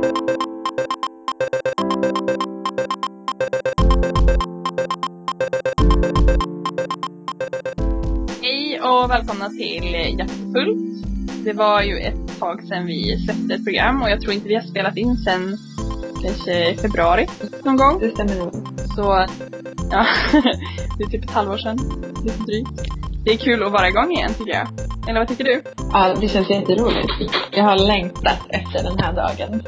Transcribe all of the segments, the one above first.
Hej och välkomna till Hjärtfullt. Det var ju ett tag sedan vi släppte ett program och jag tror inte vi har spelat in sedan kanske februari någon gång. Det stämmer nog. Så ja, det är typ ett halvår sedan. Lite drygt. Det är kul att vara igång igen tycker jag. Eller vad tycker du? Ja, det känns jätteroligt. Jag har längtat efter den här dagen.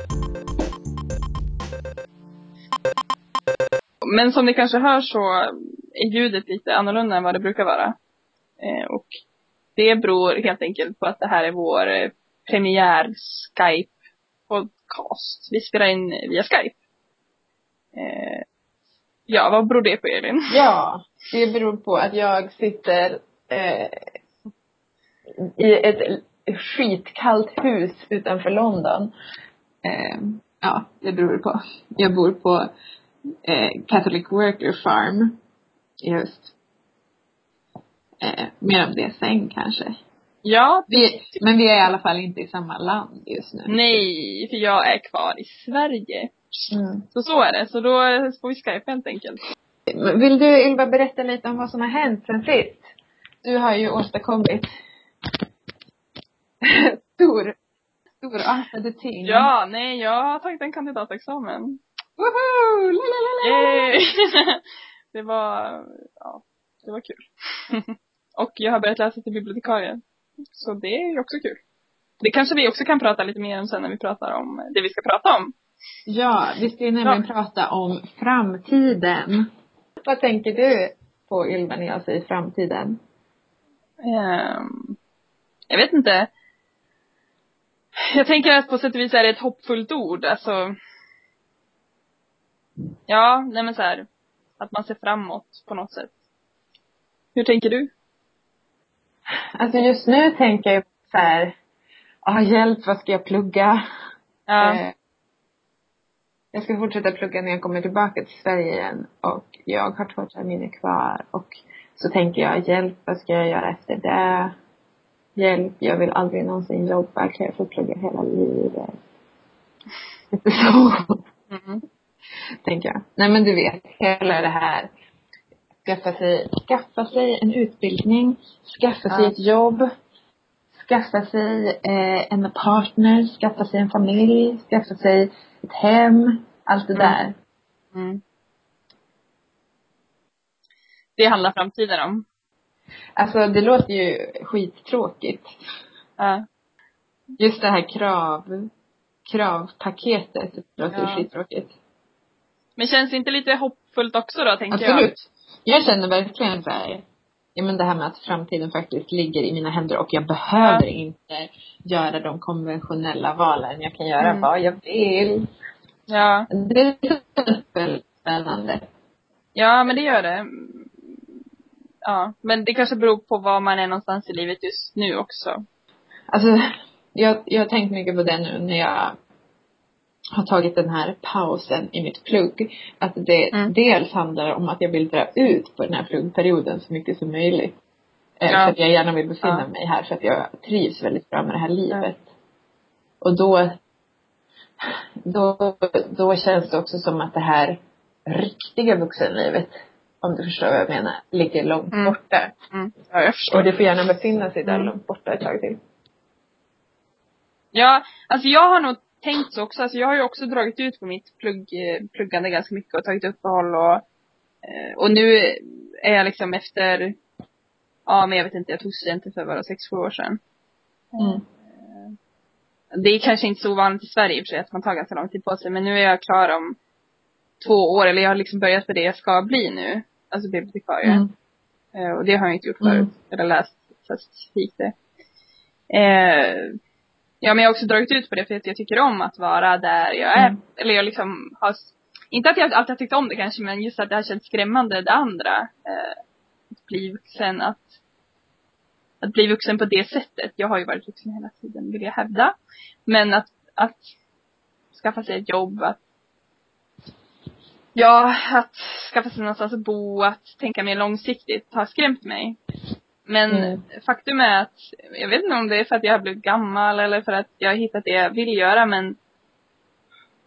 Men som ni kanske hör så är ljudet lite annorlunda än vad det brukar vara. Och det beror helt enkelt på att det här är vår premiär Skype-podcast. Vi spelar in via Skype. Ja, vad beror det på, Elin? Ja, det beror på att jag sitter i ett skitkallt hus utanför London. Ja, det beror på. Jag bor på Catholic Worker Farm just. Mer om det sen kanske. Ja, Men vi är i alla fall inte i samma land just nu. Nej, för jag är kvar i Sverige. Så är det. Så då får vi Skype helt enkelt. Vill du, Ylva, berätta lite om vad som har hänt sen sist? Du har ju åstadkommit storartade ting. Ja, nej, jag har tagit en kandidatexamen. Woho! Yay! Det var kul. Och jag har börjat läsa till bibliotekarie. Så det är ju också kul. Det kanske vi också kan prata lite mer om sen när vi pratar om det vi ska prata om. Ja, vi ska ju nämligen prata om framtiden. Vad tänker du på, Ylva, när jag säger framtiden? Jag vet inte. Jag tänker att på sätt och vis är det ett hoppfullt ord. Alltså, ja, nej men så här, att man ser framåt på något sätt. Hur tänker du? Alltså just nu tänker jag så här, hjälp, vad ska jag plugga? Ja. Jag ska fortsätta plugga när jag kommer tillbaka till Sverige igen. Och jag har 2 terminer kvar. Och så tänker jag, hjälp, vad ska jag göra efter det? Hjälp, jag vill aldrig någonsin jobba. Kan jag få plugga hela livet? Lite så. Tänker jag. Nej, men du vet, hela det här. Skaffa sig en utbildning. Skaffa sig ett jobb. Skaffa sig en partner. Skaffa sig en familj. Skaffa sig ett hem. Allt det där. Det handlar framtiden om. Alltså det låter ju skittråkigt. Ja. Just det här kravpaketet låter ju skittråkigt. Men känns det inte lite hoppfullt också då, tänker jag? Absolut. Jag känner verkligen så här. Ja, men det här med att framtiden faktiskt ligger i mina händer och jag behöver inte göra de konventionella valen. Jag kan göra vad jag vill. Ja. Det är så spännande. Ja, men det gör det. Ja, men det kanske beror på var man är någonstans i livet just nu också. Alltså, jag har tänkt mycket på det nu när jag har tagit den här pausen i mitt plugg. Att det dels handlar om att jag vill dra ut på den här pluggperioden så mycket som möjligt. För att jag gärna vill befinna mig här. För att jag trivs väldigt bra med det här livet. Och då känns det också som att det här riktiga vuxenlivet, om du förstår vad jag menar, ligger långt borta. Ja, jag förstår. Och det får gärna befinna sig där långt borta ett tag till. Ja, alltså jag har nog tänkt så också. Alltså jag har ju också dragit ut på mitt pluggande ganska mycket och tagit uppehåll och nu är jag liksom efter, men jag vet inte, jag tog studenten för 6-7 år sedan. Det är kanske inte så vanligt i Sverige i och för sig att man tar ganska lång tid på sig, men nu är jag klar om 2 år, eller jag har liksom börjat för det jag ska bli nu, alltså bibliotekarie. Och det har jag inte gjort förut, eller läst specifikt det. Ja, men jag har också dragit ut på det för att jag tycker om att vara där jag är. Eller jag liksom har, inte att jag alltid har tyckt om det kanske, men just att det har känts skrämmande det andra. Att bli vuxen, att bli vuxen på det sättet. Jag har ju varit vuxen hela tiden, vill jag hävda. Men att skaffa sig ett jobb, att skaffa sig någonstans att bo, att tänka mer långsiktigt har skrämt mig. Men faktum är att, jag vet inte om det är för att jag har blivit gammal eller för att jag har hittat det jag vill göra, men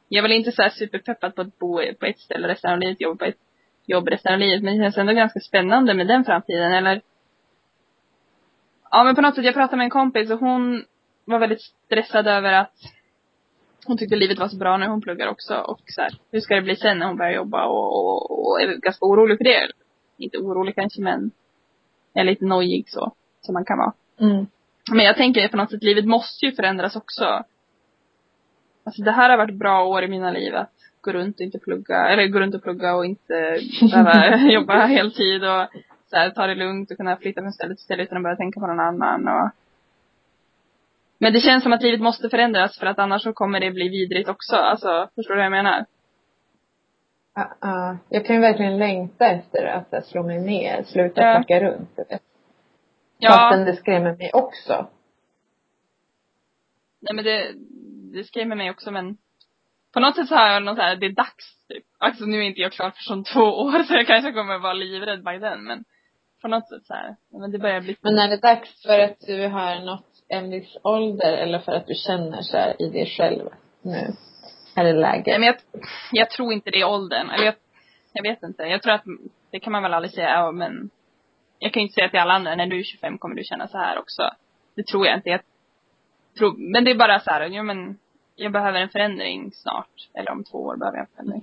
jag är väl inte så här superpeppad på att bo på ett ställe resten av livet, jobba på ett jobb resten av livet. Men det känns ändå ganska spännande med den framtiden. Eller, ja, men på något sätt, jag pratade med en kompis och hon var väldigt stressad över att hon tyckte livet var så bra när hon pluggar också. Och så här, hur ska det bli sen när hon börjar jobba? Och är ganska orolig för det. Inte orolig kanske, men är lite nojig så. Som man kan vara. Mm. Men jag tänker på något sätt, livet måste ju förändras också. Alltså det här har varit bra år i mina liv. Att gå runt och inte plugga. Eller gå runt och plugga och inte behöva jobba heltid. Och så här, ta det lugnt och kunna flytta från ställe till ställe utan att börja tänka på någon annan. Och men det känns som att livet måste förändras, för att annars så kommer det bli vidrigt också. Alltså, förstår du vad jag menar? Jag kan ju verkligen längta efter att slå mig ner, sluta flacka runt. Ja. Fastän det skrämmer mig också. Nej, men det skrämmer mig också, men på något sätt så har jag något så här, det är dags typ. Alltså nu är inte jag klar för som 2 år, så jag kanske kommer vara livrädd by then, men på något sätt så här, men det börjar bli. Men är det dags för att du har nått en viss ålder, eller för att du känner så här i dig själv nu? Är det läge? Nej, men jag tror inte det är åldern. Eller jag vet inte. Jag tror att det kan man väl aldrig säga, men jag kan inte säga till alla andra, när du är 25 kommer du känna så här också. Det tror jag inte. Jag tror, men det är bara så här, ja, men jag behöver en förändring snart. Eller om 2 år behöver jag en förändring.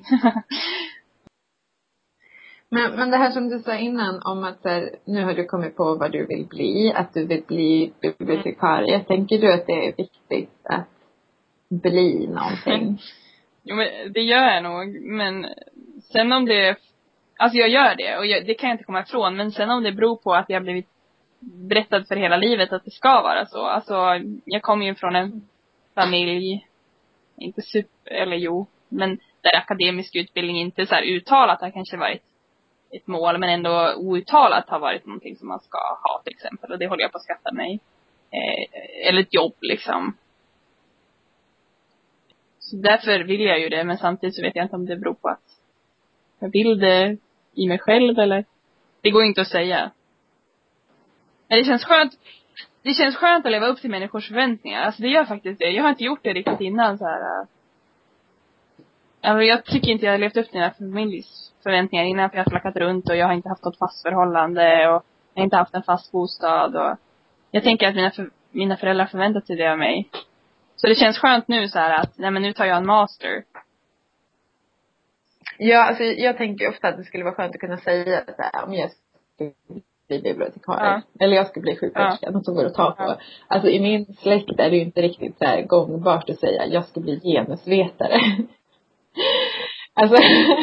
Men det här som du sa innan om att här, nu har du kommit på vad du vill bli, att du vill bli bibliotekarie. Tänker du att det är viktigt att bli någonting? Jo, men det gör jag nog. Men sen om det, alltså jag gör det och det kan jag inte komma ifrån. Men sen om det beror på att jag har blivit berättad för hela livet att det ska vara så. Alltså jag kommer ju från en familj, inte super, eller jo, men där akademisk utbildning inte så här uttalat har kanske varit ett mål, men ändå outtalat har varit någonting som man ska ha till exempel. Och det håller jag på att skaffa mig. Eller ett jobb liksom. Så därför vill jag ju det, men samtidigt så vet jag inte om det beror på att jag vill det i mig själv, eller det går inte att säga. Men det känns skönt. Det känns skönt att leva upp till människors förväntningar. Alltså det gör faktiskt det. Jag har inte gjort det riktigt innan så här. Alltså jag tycker inte jag har levt upp till mina familjs förväntningar innan, för jag har flackat runt och jag har inte haft något fast förhållande och jag har inte haft en fast bostad, och jag tänker att mina föräldrar förväntat sig det av mig. Så det känns skönt nu så här att nej, men nu tar jag en master. Ja, alltså jag tänker ofta att det skulle vara skönt att kunna säga så här, om jag skulle bli bibliotekarie. Eller jag skulle bli sjuksköterska, något som går att ta på. Ja. Alltså i min släkt är det ju inte riktigt så här gångbart att säga jag ska bli genusvetare. Alltså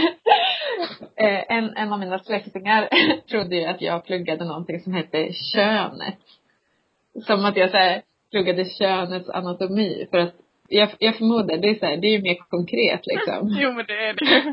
en av mina släktingar trodde ju att jag pluggade någonting som hette könet. Som att jag så här pluggade könets anatomi, för att jag förmodar det är så här, det är ju mer konkret liksom. Jo, men det är det.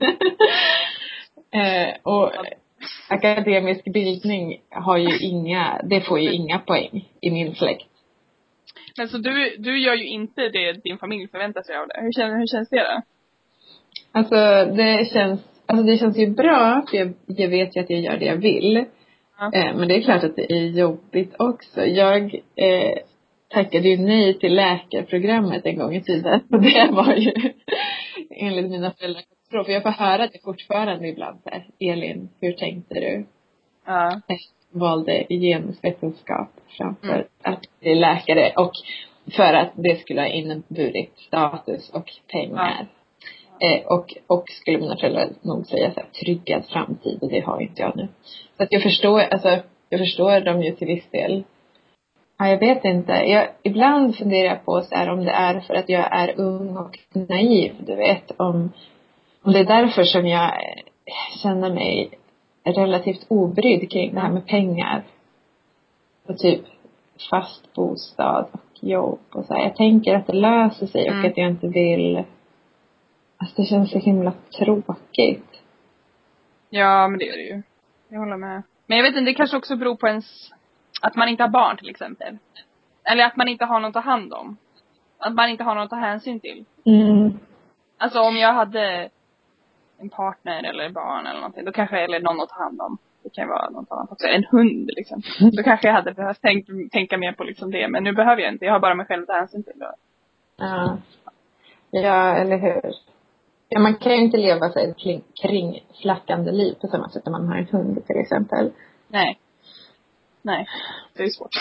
Och akademisk bildning har ju det får ju inga poäng i min släkt. Men så du gör ju inte det din familj förväntar sig av det. Hur känns det då? Alltså det känns ju bra, för jag vet ju att jag gör det jag vill. Ja. Men det är klart att det är jobbigt också. Jag tackade ju nej till läkarprogrammet en gång i tiden. Och det var ju enligt mina föräldrar katastrof. För jag får höra det fortfarande ibland så här, Elin, hur tänkte du? Ja. Jag valde genusvetenskap framför att bli läkare. Och för att det skulle ha inneburit status och pengar. Och skulle mina föräldrar nog säga så här, tryggad framtid, och det har inte jag nu. Så att jag förstår dem ju till viss del. Ja, jag vet inte. Ibland funderar jag på så här, om det är för att jag är ung och naiv, du vet. Om det är därför som jag känner mig relativt obrydd kring det här med pengar. Och typ fast bostad och jobb och så här. Jag tänker att det löser sig och att jag inte vill. Alltså det känns så himla tråkigt. Ja, men det är det ju. Jag håller med. Men jag vet inte, det kanske också beror på att man inte har barn till exempel. Eller att man inte har något att ta hand om. Att man inte har något att ta hänsyn till. Alltså om jag hade en partner eller barn eller någonting, då kanske, eller någon att ta hand om. Det kan vara något annat också. En hund liksom. Då kanske jag hade behövt tänka mer på liksom det. Men nu behöver jag inte. Jag har bara mig själv att ta hänsyn till det. Ja. Ja, eller hur? Ja, man kan ju inte leva sig ett kringflackande liv på samma sätt som man har en hund till exempel. Nej, det är svårt.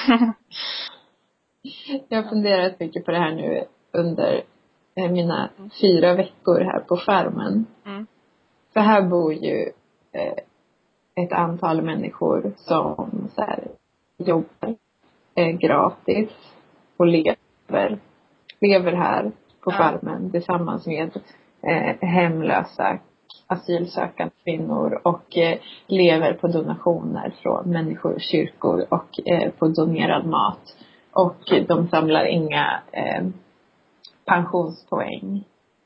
Jag har funderat mycket på det här nu under mina 4 veckor här på farmen. Mm. För här bor ju ett antal människor som så här, jobbar gratis och lever här på farmen tillsammans med hemlösa asylsökande kvinnor och lever på donationer från människor, kyrkor och på donerad mat. Och de samlar inga pensionspoäng.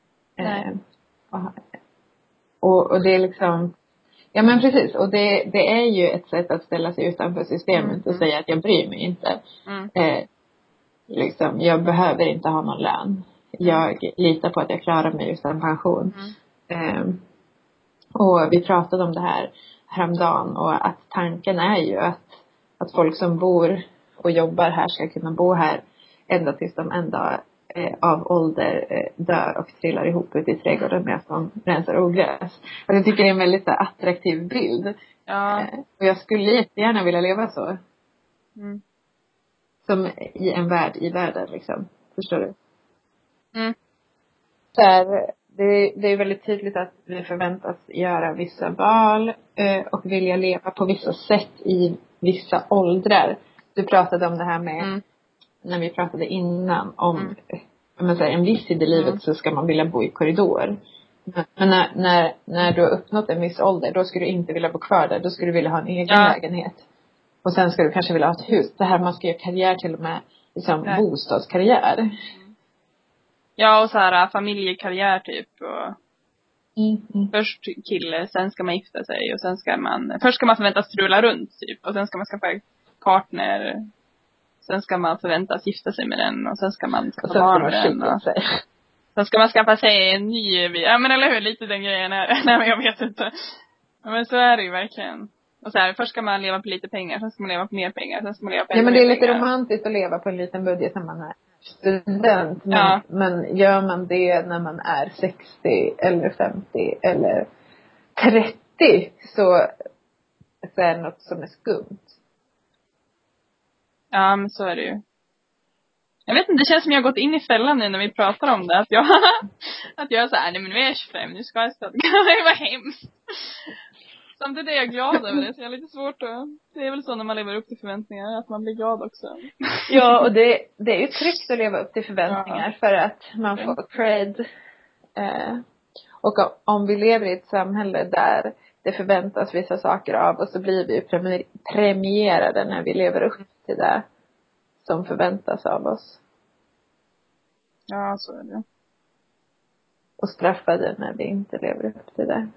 Och det är liksom, ja men precis, och det är ju ett sätt att ställa sig utanför systemet och säga att jag bryr mig inte. Liksom, jag behöver inte ha någon lön. Jag litar på att jag klarar mig utan pension. Och vi pratade om det här häromdagen, och att tanken är ju att folk som bor och jobbar här ska kunna bo här ända tills de en dag av ålder dör och trillar ihop ute i trädgården med att de rensar ogräs. Och jag tycker det är en väldigt attraktiv bild. Ja. Och jag skulle jättegärna vilja leva så. Som i en värld i världen liksom. Förstår du? Så här, det är väldigt tydligt att vi förväntas göra vissa val och vilja leva på vissa sätt i vissa åldrar. Du pratade om det här med när vi pratade innan om en viss tid i livet så ska man vilja bo i korridor. Men när du har uppnått en viss ålder, då ska du inte vilja bo kvar där. Då ska du vilja ha en egen lägenhet. Och sen ska du kanske vilja ha ett hus. Det här man ska göra karriär till och med liksom bostadskarriär. Ja, och så här familjekarriär typ. Och först kille, sen ska man gifta sig. Och sen ska man, först ska man förväntas rulla runt typ. Och sen ska man skaffa partner. Sen ska man förväntas gifta sig med den. Och sen ska man skaffa barn med den. Och sen ska man skaffa sig en ny, ja men eller hur, lite den grejen är. Nej men jag vet inte. Ja, men så är det ju verkligen. Och så här, först ska man leva på lite pengar. Sen ska man leva på mer pengar. Sen ska man leva på ja, men det är lite pengar. romantiskt att leva på en liten budget när man är student. Men gör man det när man är 60 eller 50 eller 30 så är det något som är skumt. Ja, men så är det ju. Jag vet inte, det känns som jag har gått in i fällan nu när vi pratar om det. Att jag är så här, nej men nu är jag 25, nu ska jag stå. Det var hemskt. Samtidigt är jag glad över det, så jag har lite svårt att... Det är väl så när man lever upp till förväntningar, att man blir glad också. Ja, och det är ju tryggt att leva upp till förväntningar för att man får cred. Och om vi lever i ett samhälle där det förväntas vissa saker av oss, så blir vi ju premierade när vi lever upp till det som förväntas av oss. Ja, så är det. Och straffade när vi inte lever upp till det.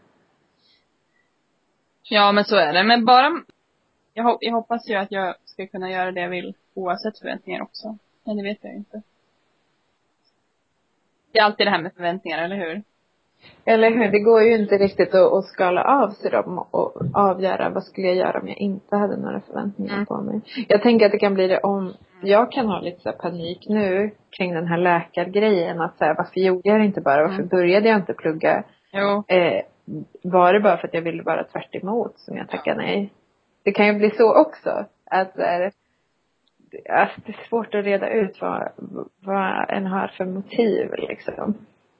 Ja, men så är det. Men bara... Jag hoppas ju att jag ska kunna göra det jag vill oavsett förväntningar också. Men det vet jag inte. Det är alltid det här med förväntningar, eller hur? Eller hur? Det går ju inte riktigt att skala av sig dem och avgöra vad skulle jag göra om jag inte hade några förväntningar på mig. Jag tänker att det kan bli det om jag kan ha lite så här panik nu kring den här läkargrejen. Att säga, varför gjorde jag det inte bara? Varför började jag inte plugga? Jo. Var det bara för att jag ville vara tvärt emot som jag tackade nej? Det kan ju bli så också. Att det är svårt att reda ut vad en har för motiv liksom.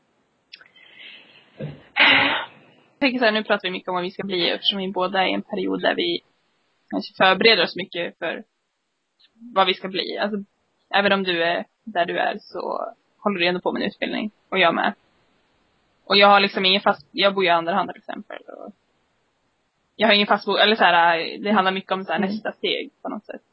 Jag tänker så här, nu pratar vi mycket om vad vi ska bli, eftersom vi båda är i en period där vi kanske förbereder oss mycket för vad vi ska bli. Alltså, även om du är där du är, så håller du ändå på med en utbildning. Och jag med. Och jag har liksom ingen fast... Jag bor ju i andra hand till exempel. Och jag har ingen fast bo... Eller så här, det handlar mycket om så här, nästa steg på något sätt.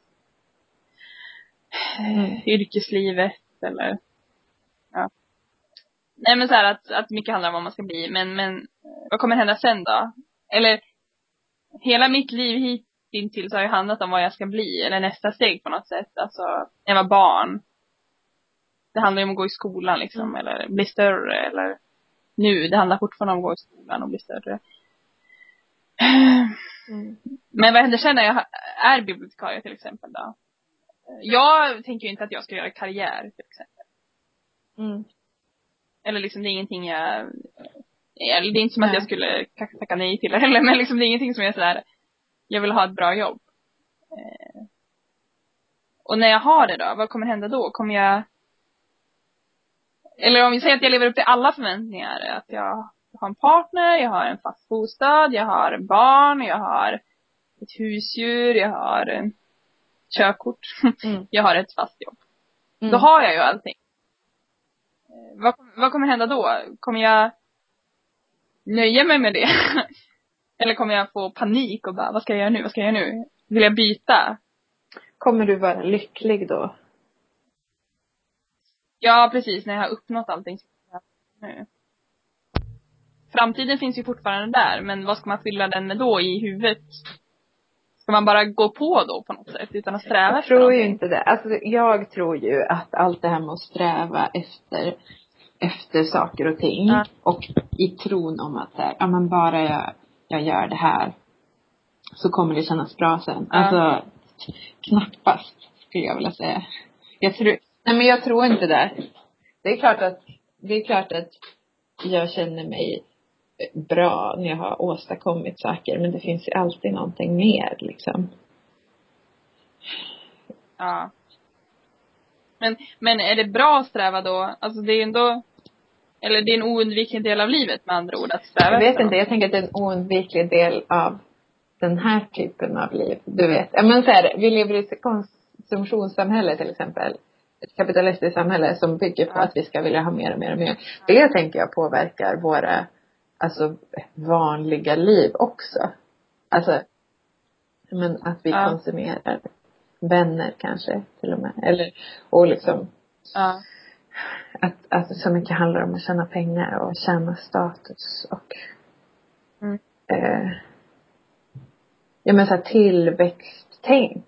Yrkeslivet eller... Ja. Nej, men så här att mycket handlar om vad man ska bli. Men vad kommer hända sen då? Eller hela mitt liv hittills har ju handlat om vad jag ska bli. Eller nästa steg på något sätt. Alltså, när jag var barn. Det handlar ju om att gå i skolan liksom. Eller bli större. Eller nu, det handlar fortfarande om att gå i skolan och bli större. Men vad händer sen när jag är bibliotekarie till exempel då? Jag tänker ju inte att jag ska göra karriär till exempel. Eller liksom det är ingenting det är inte som att jag skulle tacka nej till det heller. Men liksom det är ingenting som är sådär, jag vill ha ett bra jobb. Och när jag har det då, vad kommer hända då? Kommer jag, eller om vi säger att jag lever upp till alla förväntningar. Att jag har en partner, jag har en fast bostad, jag har barn, jag har ett husdjur, jag har en körkort. Jag har ett fast jobb. Då har jag ju allting. Vad kommer hända då? Kommer jag nöja mig med det? Eller kommer jag få panik och bara, vad ska jag göra nu? Vad ska jag göra nu? Vill jag byta? Kommer du vara lycklig då? Ja, precis. När jag har uppnått allting. Nu. Framtiden finns ju fortfarande där. Men vad ska man fylla den med då i huvudet? Ska man bara gå på då på något sätt utan att sträva efter Jag tror någonting? ju inte det. Alltså jag tror ju att allt det här med att sträva efter saker och ting. Ja. Och i tron om att här, ja men bara jag gör det här så kommer det kännas bra sen. Ja. Alltså knappast skulle jag vilja säga. Jag tror inte det. Det är klart att jag känner mig bra när jag har åstadkommit saker. Men det finns ju alltid någonting mer liksom. Ja. Men är det bra att sträva då? Alltså det är ändå, eller det är en oundviklig del av livet med andra ord att sträva. Jag vet inte, jag tänker att det är en oundviklig del av den här typen av liv. Du vet, men så här, vi lever i ett konsumtionssamhälle till exempel. Ett kapitalistiskt samhälle som bygger på att vi ska vilja ha mer och mer och mer. Det tänker jag påverkar våra vanliga liv också. Alltså, men att vi konsumerar vänner kanske till och med. Eller, och liksom att så mycket handlar om att tjäna pengar och tjäna status och ja men så här tillväxttänk.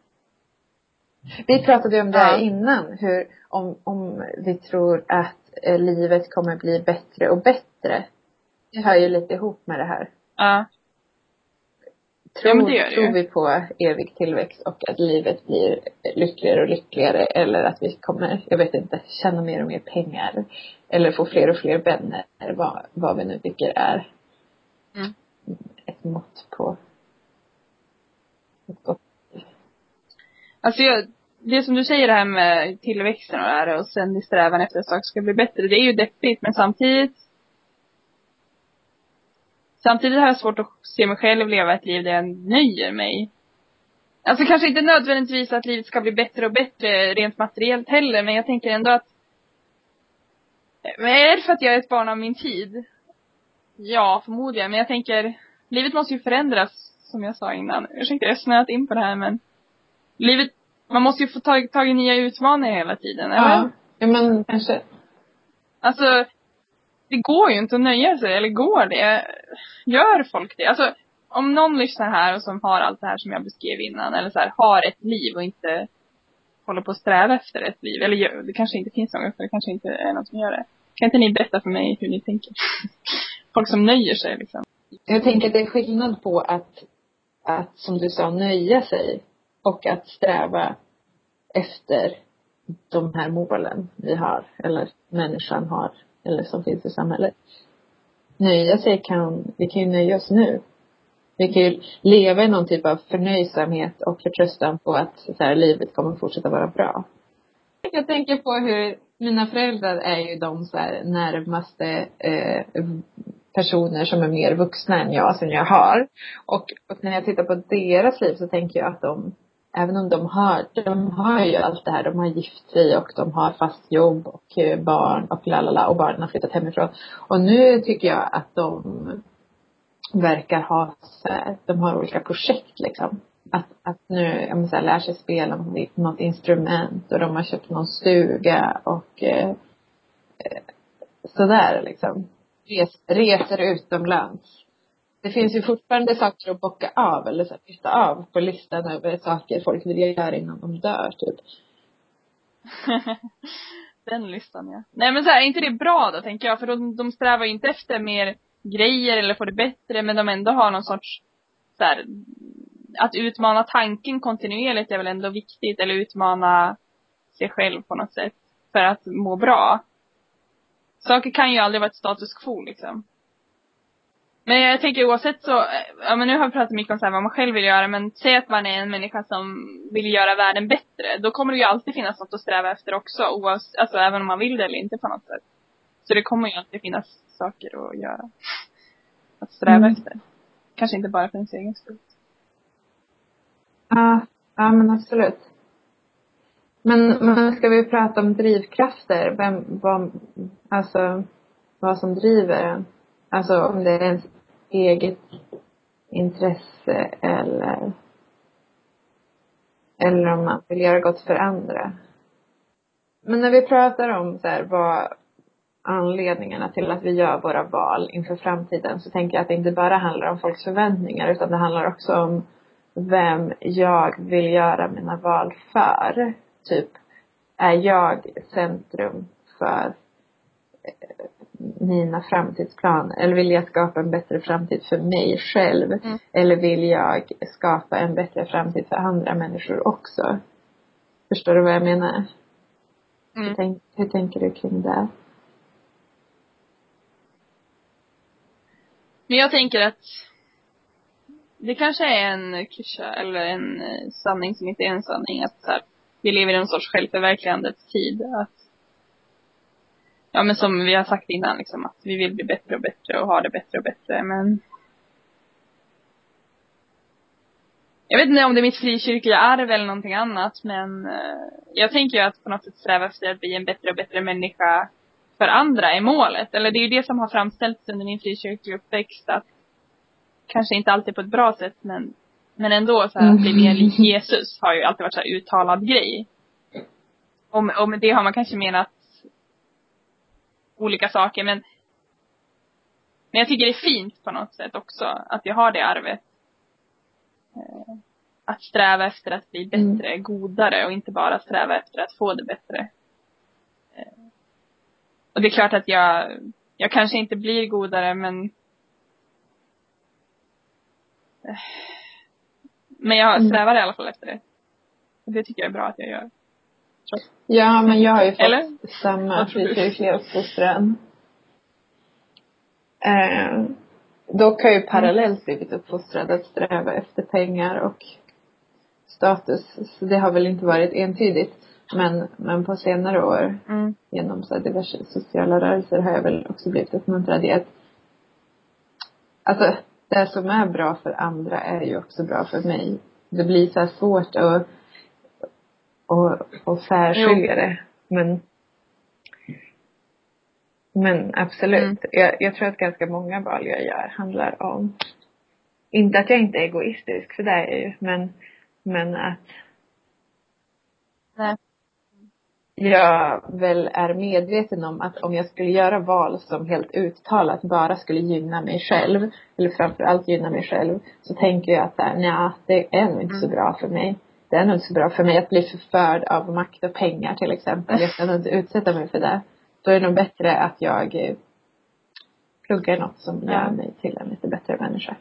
Vi pratade ju om det här innan, hur om vi tror att livet kommer bli bättre och bättre. Det hör ju lite ihop med det här. Ja. Tror vi på evig tillväxt och att livet blir lyckligare och lyckligare, eller att vi kommer, jag vet inte, tjäna mer och mer pengar eller få fler och fler vänner, vad vi nu tycker är ett mått på ett gott. Alltså det som du säger det här med tillväxten och det här och sen i strävan efter att saker ska bli bättre, det är ju deppigt, men samtidigt har jag svårt att se mig själv leva ett liv där jag nöjer mig. Alltså kanske inte nödvändigtvis att livet ska bli bättre och bättre rent materiellt heller, men jag tänker ändå att är det för att jag är ett barn av min tid? Ja, förmodligen, men jag tänker livet måste ju förändras, som jag sa innan. Ursäkta, jag har snöat in på det här, men livet, man måste ju få tag i nya utmaningar hela tiden, eller? Ja, men kanske. Alltså, det går ju inte att nöja sig, eller går det? Gör folk det? Alltså, om någon lyssnar här och som har allt det här som jag beskrev innan, eller så här, har ett liv och inte håller på att sträva efter ett liv, eller det kanske inte finns något, för det kanske inte är någon som gör det. Kan inte ni berätta för mig hur ni tänker? Folk som nöjer sig liksom. Jag tänker att det är skillnad på att som du sa, nöja sig och att sträva efter de här målen vi har, eller människan har, eller som finns i samhället. Nöja sig vi kan ju nöja oss nu. Vi kan ju leva i någon typ av förnöjsamhet och förtröstan på att så här, livet kommer fortsätta vara bra. Jag tänker på hur mina föräldrar är ju de så här närmaste personer som är mer vuxna än jag, som jag har. Och när jag tittar på deras liv så tänker jag att även om de har ju allt det här, de har giftfri och de har fast jobb och barn och lalala, och barnen har flyttat hemifrån. Och nu tycker jag att de verkar ha så här, de har olika projekt liksom. Att nu, jag måste säga, lär sig spela något instrument, och de har köpt någon stuga och sådär liksom. Reser utomlands. Det finns ju fortfarande saker att bocka av eller så att lyfta av på listan över saker folk vill göra innan de dör typ. Den listan, ja. Nej, men så här, är inte det bra då, tänker jag? För de strävar ju inte efter mer grejer eller får det bättre, men de ändå har någon sorts så här, att utmana tanken kontinuerligt är väl ändå viktigt, eller utmana sig själv på något sätt för att må bra. saker kan ju aldrig vara ett status quo liksom. Men jag tänker oavsett så, ja men nu har vi pratat mycket om så här vad man själv vill göra, men säg att man är en människa som vill göra världen bättre, då kommer det ju alltid finnas något att sträva efter också, oavsett, alltså även om man vill det eller inte på något sätt. Så det kommer ju alltid finnas saker att göra, att sträva efter. Kanske inte bara för ens egen skull. Ja, ja men absolut. Men ska vi prata om drivkrafter? Vad som driver en? Alltså om det är ens eget intresse eller om man vill göra gott för andra. Men när vi pratar om så här, vad anledningarna till att vi gör våra val inför framtiden, så tänker jag att det inte bara handlar om folks förväntningar, utan det handlar också om vem jag vill göra mina val för. Typ, är jag centrum för mina framtidsplaner? Eller vill jag skapa en bättre framtid för mig själv? Eller vill jag skapa en bättre framtid för andra människor också? Förstår du vad jag menar? Hur tänker du kring det? Men jag tänker att det kanske är en klyscha eller en sanning som inte är en sanning, att så här, vi lever i en sorts självförverkligandets tid, att ja men som vi har sagt innan liksom, att vi vill bli bättre och bättre och ha det bättre och bättre, men jag vet inte om det är mitt frikyrkliga arv eller någonting annat, men jag tänker ju att på något sätt sträva efter att bli en bättre och bättre människa för andra är målet. Eller det är ju det som har framställts under min frikyrkliga uppväxt, att kanske inte alltid på ett bra sätt, men ändå så här, att bli mer lik Jesus har ju alltid varit så här uttalad grej. Och med det har man kanske menat olika saker, men jag tycker det är fint på något sätt också att jag har det arvet. Att sträva efter att bli bättre, godare, och inte bara sträva efter att få det bättre. Och det är klart att jag kanske inte blir godare, men jag strävar i alla fall efter det. Och det tycker jag är bra att jag gör. Ja, men jag har ju fått samma frikyrkliga uppfostran. Dock har jag ju parallellt blivit uppfostrad att sträva efter pengar och status. Så det har väl inte varit entydigt. Men på senare år genom så här diverse sociala rörelser har jag väl också blivit uppmuntrad i att alltså det som är bra för andra är ju också bra för mig. Det blir så här svårt att särskilja det. Men absolut. Jag tror att ganska många val jag gör handlar om, inte att jag inte är egoistisk, för det är jag ju, men att jag väl är medveten om att om jag skulle göra val som helt uttalat bara skulle gynna mig själv, eller framförallt gynna mig själv, så tänker jag att det är nog inte så bra för mig. Det är nog inte så bra för mig att bli förförd av makt och pengar till exempel. Jag ska nog inte utsätta mig för det. Då är det nog bättre att jag pluggar något som gör mig till en lite bättre människa.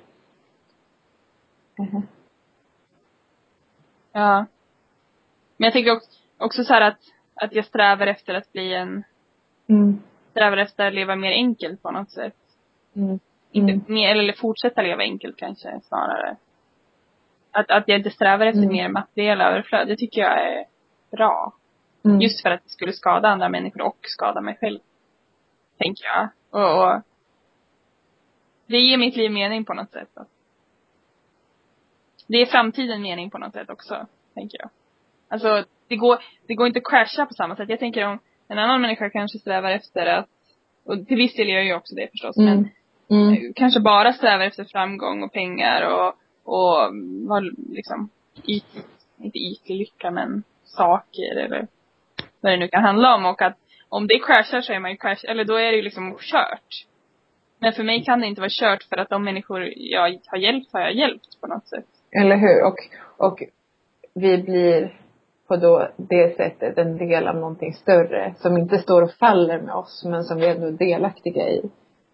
Ja. Men jag tänker också så här att jag strävar efter att bli strävar efter att leva mer enkelt på något sätt. Inte mer, eller fortsätta leva enkelt kanske snarare. Att jag inte strävar efter mer materiella överflöd, det tycker jag är bra. Just för att det skulle skada andra människor och skada mig själv, tänker jag. Och det ger mitt liv mening på något sätt. Det är framtiden mening på något sätt också, tänker jag. Alltså, det går inte att crasha på samma sätt. Jag tänker om en annan människa kanske strävar efter att, och till viss del gör jag också det förstås, men kanske bara strävar efter framgång och pengar och liksom inte ytlig lycka, men saker eller vad det nu kan handla om. Och att om det crashar så är man ju crash, eller då är det ju liksom kört. Men för mig kan det inte vara kört, för att de människor jag har hjälpt på något sätt. Eller hur? Och vi blir på då det sättet en del av någonting större som inte står och faller med oss, men som vi är ändå delaktiga i.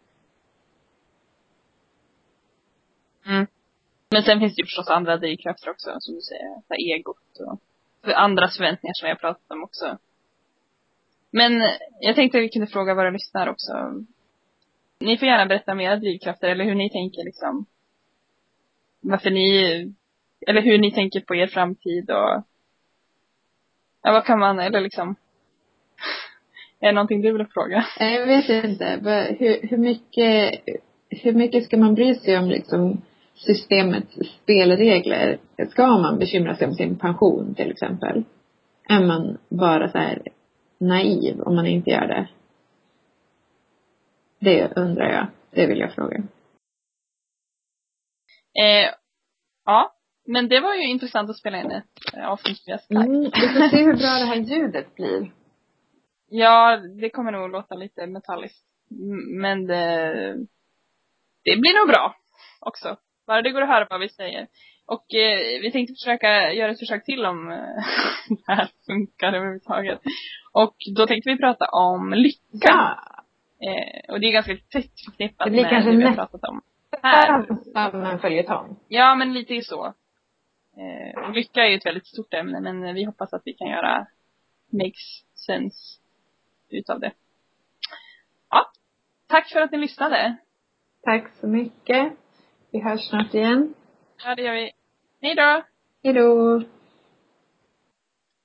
Men sen finns det ju förstås andra drivkrafter också, som du säger, egot och andras förväntningar som jag har pratat om också. Men jag tänkte att vi kunde fråga våra lyssnare också. Ni får gärna berätta om era drivkrafter eller hur ni tänker liksom. Varför ni, eller hur ni tänker på er framtid och ja, vad kan man, eller liksom är det någonting du vill fråga? Jag vet inte. Hur mycket ska man bry sig om liksom systemets spelregler? Ska man bekymra sig om sin pension till exempel? Är man bara så här naiv om man inte gör det? Det undrar jag. Det vill jag fråga. Ja, men det var ju intressant att spela in ett avsnitt. Vi får se hur bra det här ljudet blir. Ja, det kommer nog låta lite metalliskt. Men det blir nog bra också. Bara det går att höra vad vi säger. Och vi tänkte försöka göra ett försök till om det här funkar överhuvudtaget. Och då tänkte vi prata om lycka. Ja. Och det är ganska tätt förknippat med det vi har pratat om. Här. Som en följetong. Ja, men lite så. Och lycka är ju ett väldigt stort ämne, men vi hoppas att vi kan göra makes sense utav det. Ja, tack för att ni lyssnade. Tack så mycket. Vi hörs snart igen. Ja, det gör vi. Hej då! Hej då!